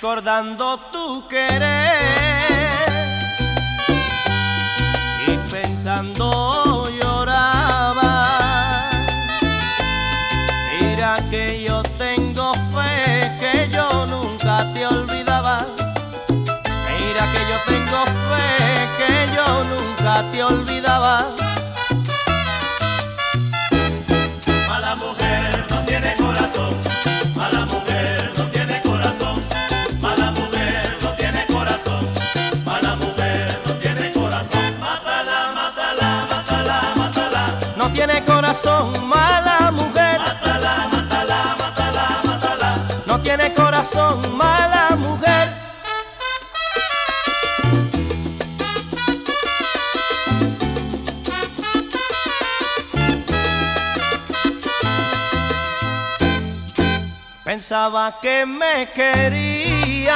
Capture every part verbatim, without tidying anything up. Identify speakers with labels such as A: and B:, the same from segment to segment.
A: recordando tu querer y pensando lloraba. Mira que yo tengo fe, que yo nunca te olvidaba. Mira que yo tengo fe, que yo nunca te olvidaba.
B: Mala mujer no tiene corazón, mala mujer no tiene corazón, mala mujer no tiene corazón, mala mujer no tiene corazón. Mátala, mátala, mátala, mátala.
A: No tiene corazón, mala mujer.
B: Mátala, mátala, mátala, mátala.
A: No tiene corazón, mala mujer. Pensaba que me querías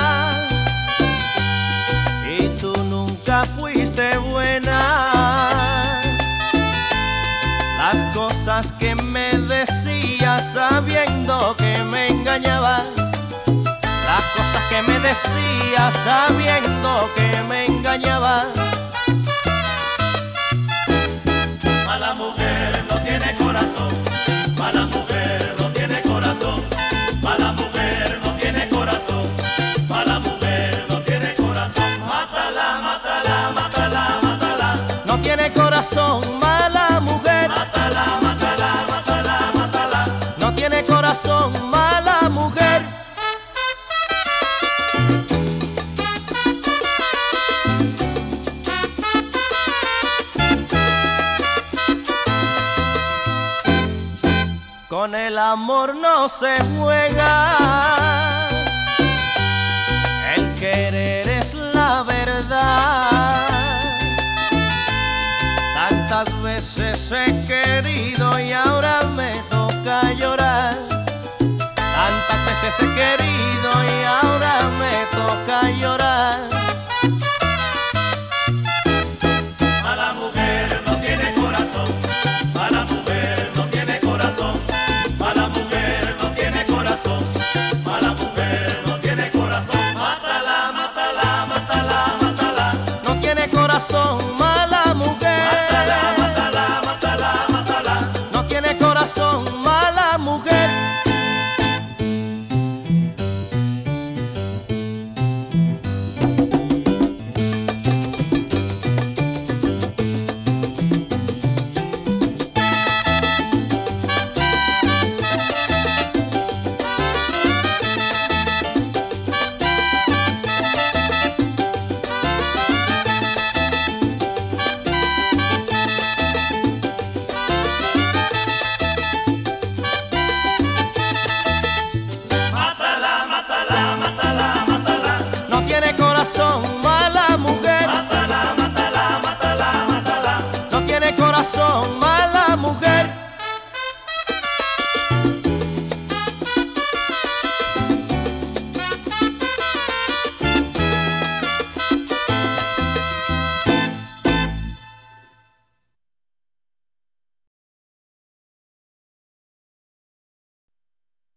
A: y tú nunca fuiste buena. Las cosas que me decías sabiendo que me engañabas, las cosas que me decías sabiendo que me engañabas.
B: Mala mujer no tiene corazón, mala mujer no tiene corazón, mala mujer no tiene corazón, mala mujer no tiene corazón. Mátala, mátala, mátala, mátala.
A: No tiene corazón, mala mujer.
B: Mátala, mátala, mátala, mátala.
A: No tiene corazón, mala mujer. Con el amor no se juega, el querer es la verdad. Tantas veces he querido y ahora me toca llorar. Tantas veces he querido y ahora me toca llorar.
B: Mala mujer no tiene corazón, mala mujer no tiene corazón, mala mujer no tiene corazón, mala mujer no tiene corazón. Mátala, mátala, mátala, mátala.
A: No tiene corazón, mala mujer.
B: Mátala, mátala, mátala, mátala.
A: No tiene corazón, mala mujer.
B: Mátala, mátala, mátala, mátala.
A: No tiene corazón, mala mujer.
B: Mátala, mátala, mátala, mátala.
A: No tiene corazón, mala